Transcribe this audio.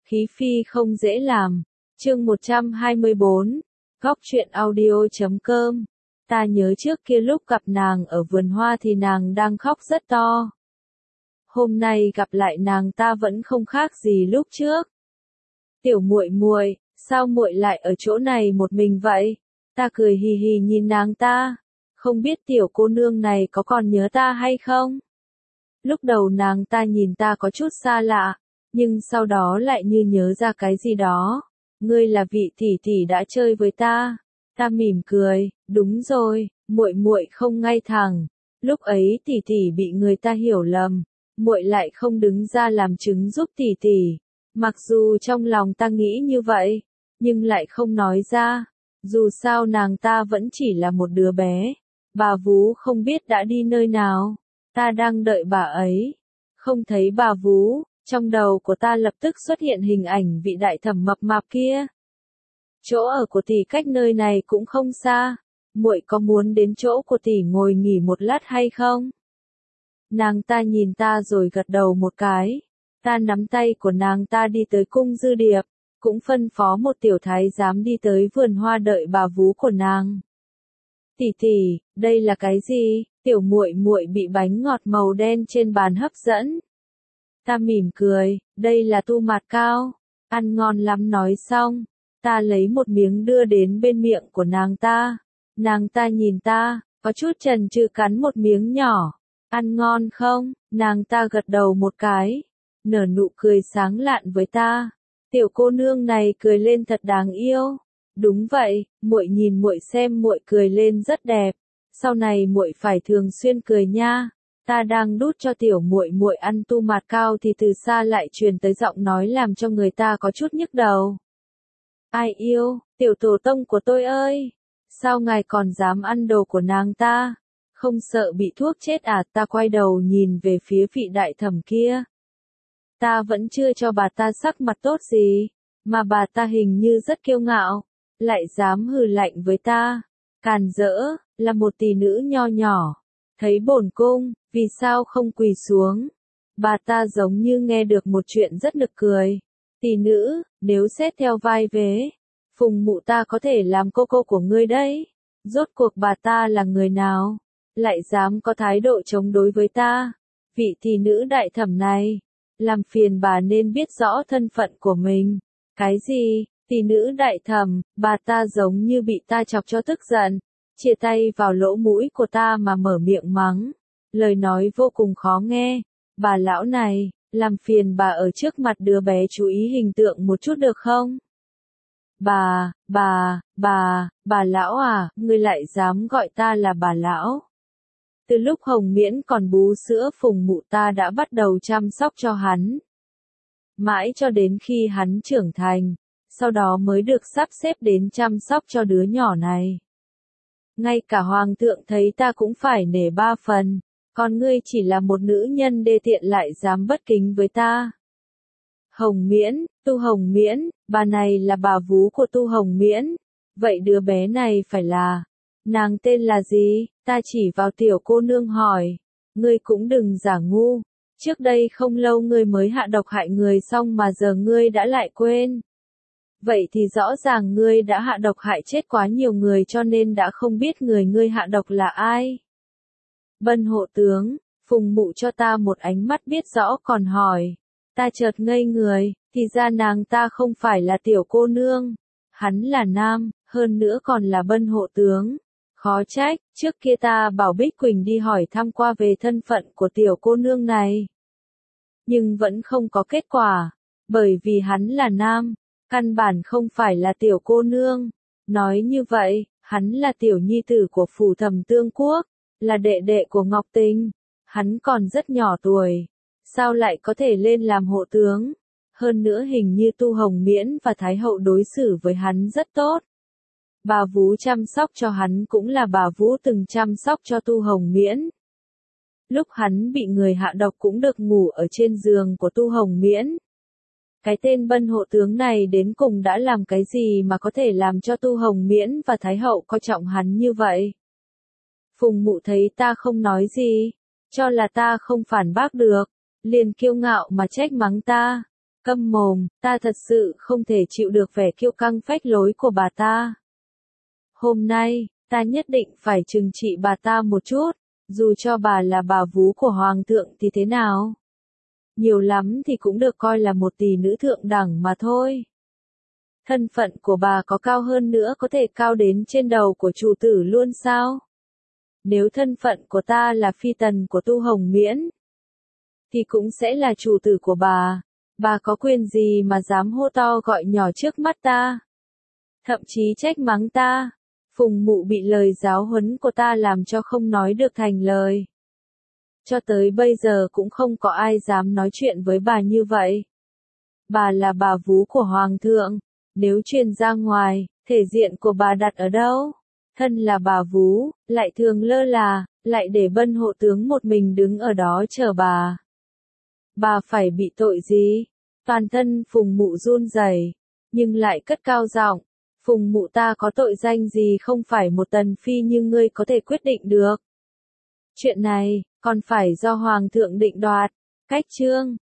Khí phi không dễ làm. Chương 124. Góc truyện audio.com. Ta nhớ trước kia lúc gặp nàng ở vườn hoa thì nàng đang khóc rất to. Hôm nay gặp lại nàng ta vẫn không khác gì lúc trước. Tiểu muội muội, sao muội lại ở chỗ này một mình vậy? Ta cười hì hì nhìn nàng ta, không biết tiểu cô nương này có còn nhớ ta hay không? Lúc đầu nàng ta nhìn ta có chút xa lạ, nhưng sau đó lại như nhớ ra cái gì đó. Ngươi là vị tỷ tỷ đã chơi với ta. Ta mỉm cười, đúng rồi, muội muội không ngay thẳng. Lúc ấy tỷ tỷ bị người ta hiểu lầm, muội lại không đứng ra làm chứng giúp tỷ tỷ. Mặc dù trong lòng ta nghĩ như vậy, nhưng lại không nói ra. Dù sao nàng ta vẫn chỉ là một đứa bé. Bà Vú không biết đã đi nơi nào. Ta đang đợi bà ấy. Không thấy bà Vú, trong đầu của ta lập tức xuất hiện hình ảnh vị đại thẩm mập mạp kia. Chỗ ở của tỷ cách nơi này cũng không xa. Muội có muốn đến chỗ của tỷ ngồi nghỉ một lát hay không? Nàng ta nhìn ta rồi gật đầu một cái. Ta nắm tay của nàng ta đi tới cung Dư Điệp, cũng phân phó một tiểu thái giám đi tới vườn hoa đợi bà Vú của nàng. Tỷ tỷ, đây là cái gì? Tiểu muội muội bị bánh ngọt màu đen trên bàn hấp dẫn. Ta mỉm cười, đây là tu mạt cao, ăn ngon lắm. Nói xong, ta lấy một miếng đưa đến bên miệng của nàng ta. Nàng ta nhìn ta, có chút chần chừ cắn một miếng nhỏ. Ăn ngon không? Nàng ta gật đầu một cái, nở nụ cười sáng lạn với ta. Tiểu cô nương này cười lên thật đáng yêu. Đúng vậy, muội nhìn muội xem, muội cười lên rất đẹp. Sau này muội phải thường xuyên cười nha. Ta đang đút cho tiểu muội muội ăn tu mạt cao thì từ xa lại truyền tới giọng nói làm cho người ta có chút nhức đầu. Ai yêu, tiểu tổ tông của tôi ơi, sao ngài còn dám ăn đồ của nàng ta? Không sợ bị thuốc chết à? Ta quay đầu nhìn về phía vị đại thẩm kia. Ta vẫn chưa cho bà ta sắc mặt tốt gì, mà bà ta hình như rất kiêu ngạo, lại dám hừ lạnh với ta. Càn rỡ, là một tỷ nữ nho nhỏ, thấy bổn cung, vì sao không quỳ xuống? Bà ta giống như nghe được một chuyện rất nực cười. Tỷ nữ, nếu xét theo vai vế, Phùng mụ ta có thể làm cô của ngươi đấy. Rốt cuộc bà ta là người nào? Lại dám có thái độ chống đối với ta? Vị tỷ nữ đại thẩm này, làm phiền bà nên biết rõ thân phận của mình. Cái gì? Tỷ nữ đại thẩm? Bà ta giống như bị ta chọc cho tức giận, chìa tay vào lỗ mũi của ta mà mở miệng mắng. Lời nói vô cùng khó nghe. Bà lão này, làm phiền bà ở trước mặt đứa bé chú ý hình tượng một chút được không? Bà lão à, ngươi lại dám gọi ta là bà lão. Từ lúc Hồng Miễn còn bú sữa, Phùng mụ ta đã bắt đầu chăm sóc cho hắn. Mãi cho đến khi hắn trưởng thành, sau đó mới được sắp xếp đến chăm sóc cho đứa nhỏ này. Ngay cả hoàng thượng thấy ta cũng phải nể ba phần, còn ngươi chỉ là một nữ nhân đê tiện lại dám bất kính với ta. Hồng Miễn, Tu Hồng Miễn, bà này là bà vú của Tu Hồng Miễn. Vậy đứa bé này phải là, nàng tên là gì? Ta chỉ vào tiểu cô nương hỏi. Ngươi cũng đừng giả ngu, trước đây không lâu ngươi mới hạ độc hại người xong mà giờ ngươi đã lại quên. Vậy thì rõ ràng ngươi đã hạ độc hại chết quá nhiều người cho nên đã không biết người ngươi hạ độc là ai. Bân hộ tướng, Phùng mụ cho ta một ánh mắt biết rõ còn hỏi. Ta chợt ngây người, thì ra nàng ta không phải là tiểu cô nương. Hắn là nam, hơn nữa còn là Bân hộ tướng. Khó trách, trước kia ta bảo Bích Quỳnh đi hỏi thăm qua về thân phận của tiểu cô nương này. Nhưng vẫn không có kết quả, bởi vì hắn là nam, căn bản không phải là tiểu cô nương. Nói như vậy, hắn là tiểu nhi tử của phủ Thẩm Tương Quốc, là đệ đệ của Ngọc Tình. Hắn còn rất nhỏ tuổi, sao lại có thể lên làm hộ tướng? Hơn nữa hình như Tu Hồng Miễn và Thái hậu đối xử với hắn rất tốt. Bà vú chăm sóc cho hắn cũng là bà vú từng chăm sóc cho Tu Hồng Miễn. Lúc hắn bị người hạ độc cũng được ngủ ở trên giường của Tu Hồng Miễn. Cái tên Bân hộ tướng này đến cùng đã làm cái gì mà có thể làm cho Tu Hồng Miễn và Thái hậu coi trọng hắn như vậy? Phùng mụ thấy ta không nói gì, cho là ta không phản bác được, liền kiêu ngạo mà trách mắng ta. Câm mồm, ta thật sự không thể chịu được vẻ kiêu căng phách lối của bà ta. Hôm nay, ta nhất định phải trừng trị bà ta một chút, dù cho bà là bà vú của hoàng thượng thì thế nào. Nhiều lắm thì cũng được coi là một tỷ nữ thượng đẳng mà thôi. Thân phận của bà có cao hơn nữa có thể cao đến trên đầu của chủ tử luôn sao? Nếu thân phận của ta là phi tần của Tu Hồng Miễn, thì cũng sẽ là chủ tử của bà. Bà có quyền gì mà dám hô to gọi nhỏ trước mắt ta? Thậm chí trách mắng ta. Phùng Mụ bị lời giáo huấn của ta làm cho không nói được thành lời. Cho tới bây giờ cũng không có ai dám nói chuyện với bà như vậy. Bà là bà vú của hoàng thượng, nếu truyền ra ngoài, thể diện của bà đặt ở đâu? Thân là bà vú, lại thường lơ là, lại để Bân hộ tướng một mình đứng ở đó chờ bà. Bà phải bị tội gì? Toàn thân Phùng Mụ run rẩy, nhưng lại cất cao giọng, Phùng Mụ ta có tội danh gì không phải một tần phi như ngươi có thể quyết định được. Chuyện này, còn phải do hoàng thượng định đoạt. Cách chương